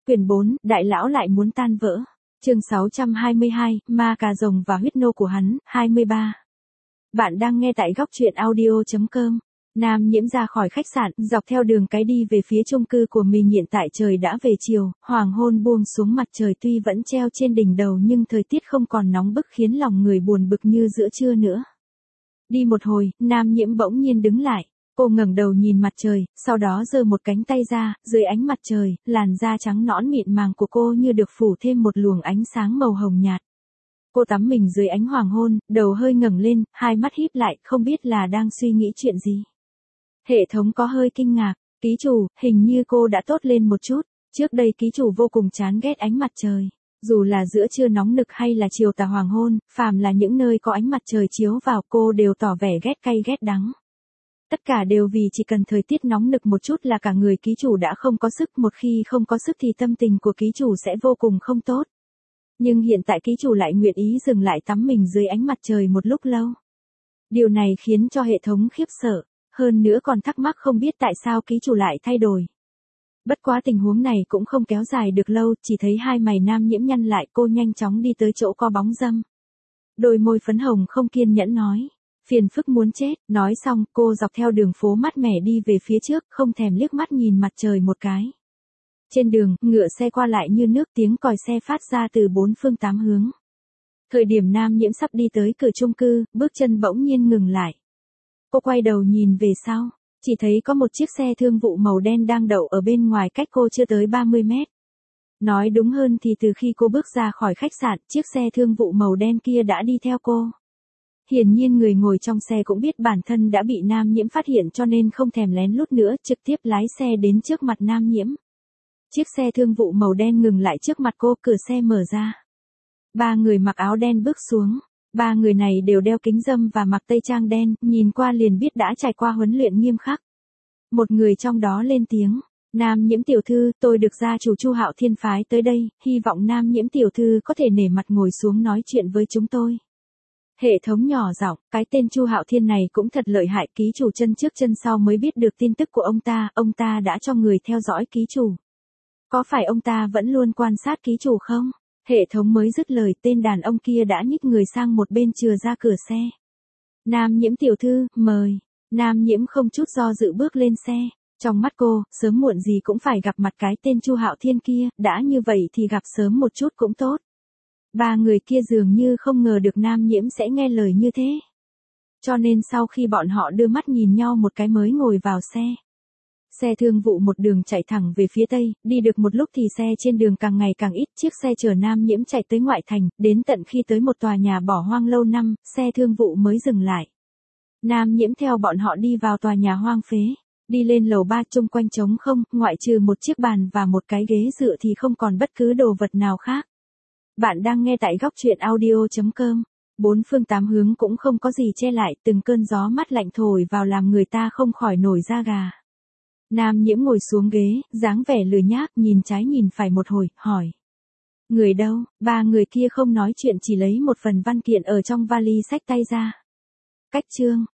Quyển 4, đại lão lại muốn tan vỡ. Chương 622, ma cà rồng và huyết nô của hắn, 23. Bạn đang nghe tại góc truyện audio.com. Nam Nhiễm ra khỏi khách sạn, dọc theo đường cái đi về phía chung cư của mình. Hiện tại trời đã về chiều, hoàng hôn buông xuống, mặt trời tuy vẫn treo trên đỉnh đầu nhưng thời tiết không còn nóng bức khiến lòng người buồn bực như giữa trưa nữa. Đi một hồi, Nam Nhiễm bỗng nhiên đứng lại. Cô ngẩng đầu nhìn mặt trời, sau đó giơ một cánh tay ra, dưới ánh mặt trời, làn da trắng nõn mịn màng của cô như được phủ thêm một luồng ánh sáng màu hồng nhạt. Cô tắm mình dưới ánh hoàng hôn, đầu hơi ngẩng lên, hai mắt híp lại, không biết là đang suy nghĩ chuyện gì. Hệ thống có hơi kinh ngạc, ký chủ, hình như cô đã tốt lên một chút. Trước đây ký chủ vô cùng chán ghét ánh mặt trời. Dù là giữa trưa nóng nực hay là chiều tà hoàng hôn, phàm là những nơi có ánh mặt trời chiếu vào cô đều tỏ vẻ ghét cay ghét đắng. Tất cả đều vì chỉ cần thời tiết nóng nực một chút là cả người ký chủ đã không có sức, một khi không có sức thì tâm tình của ký chủ sẽ vô cùng không tốt. Nhưng hiện tại ký chủ lại nguyện ý dừng lại tắm mình dưới ánh mặt trời một lúc lâu. Điều này khiến cho hệ thống khiếp sợ, hơn nữa còn thắc mắc không biết tại sao ký chủ lại thay đổi. Bất quá tình huống này cũng không kéo dài được lâu, chỉ thấy hai mày Nam Nhiễm nhăn lại, cô nhanh chóng đi tới chỗ có bóng râm. Đôi môi phấn hồng không kiên nhẫn nói. Phiền phức muốn chết, nói xong cô dọc theo đường phố mát mẻ đi về phía trước, không thèm liếc mắt nhìn mặt trời một cái. Trên đường, ngựa xe qua lại như nước, tiếng còi xe phát ra từ bốn phương tám hướng. Thời điểm Nam Nhiễm sắp đi tới cửa chung cư, bước chân bỗng nhiên ngừng lại. Cô quay đầu nhìn về sau, chỉ thấy có một chiếc xe thương vụ màu đen đang đậu ở bên ngoài cách cô chưa tới 30 mét. Nói đúng hơn thì từ khi cô bước ra khỏi khách sạn, chiếc xe thương vụ màu đen kia đã đi theo cô. Hiển nhiên người ngồi trong xe cũng biết bản thân đã bị Nam Nhiễm phát hiện cho nên không thèm lén lút nữa, trực tiếp lái xe đến trước mặt Nam Nhiễm. Chiếc xe thương vụ màu đen ngừng lại trước mặt cô, cửa xe mở ra. Ba người mặc áo đen bước xuống. Ba người này đều đeo kính râm và mặc tây trang đen, nhìn qua liền biết đã trải qua huấn luyện nghiêm khắc. Một người trong đó lên tiếng. Nam Nhiễm tiểu thư, tôi được gia chủ Chu Hạo Thiên phái tới đây, hy vọng Nam Nhiễm tiểu thư có thể nể mặt ngồi xuống nói chuyện với chúng tôi. Hệ thống nhỏ giọng, cái tên Chu Hạo Thiên này cũng thật lợi hại, ký chủ chân trước chân sau mới biết được tin tức của ông ta đã cho người theo dõi ký chủ. Có phải ông ta vẫn luôn quan sát ký chủ không? Hệ thống mới dứt lời, tên đàn ông kia đã nhích người sang một bên chừa ra cửa xe. Nam Nhiễm tiểu thư, mời. Nam Nhiễm không chút do dự bước lên xe. Trong mắt cô, sớm muộn gì cũng phải gặp mặt cái tên Chu Hạo Thiên kia, đã như vậy thì gặp sớm một chút cũng tốt. Ba người kia dường như không ngờ được Nam Nhiễm sẽ nghe lời như thế. Cho nên sau khi bọn họ đưa mắt nhìn nhau một cái mới ngồi vào xe. Xe thương vụ một đường chạy thẳng về phía tây, đi được một lúc thì xe trên đường càng ngày càng ít, chiếc xe chở Nam Nhiễm chạy tới ngoại thành, đến tận khi tới một tòa nhà bỏ hoang lâu năm, xe thương vụ mới dừng lại. Nam Nhiễm theo bọn họ đi vào tòa nhà hoang phế, đi lên lầu 3, chung quanh trống không, ngoại trừ một chiếc bàn và một cái ghế dựa thì không còn bất cứ đồ vật nào khác. Bạn đang nghe tại góc truyện audio.com. Bốn phương tám hướng cũng không có gì che lại, từng cơn gió mát lạnh thổi vào làm người ta không khỏi nổi da gà. Nam Nhiễm ngồi xuống ghế, dáng vẻ lười nhác, nhìn trái nhìn phải một hồi, hỏi. Người đâu? Ba người kia không nói chuyện, chỉ lấy một phần văn kiện ở trong vali xách tay ra. Cách chương,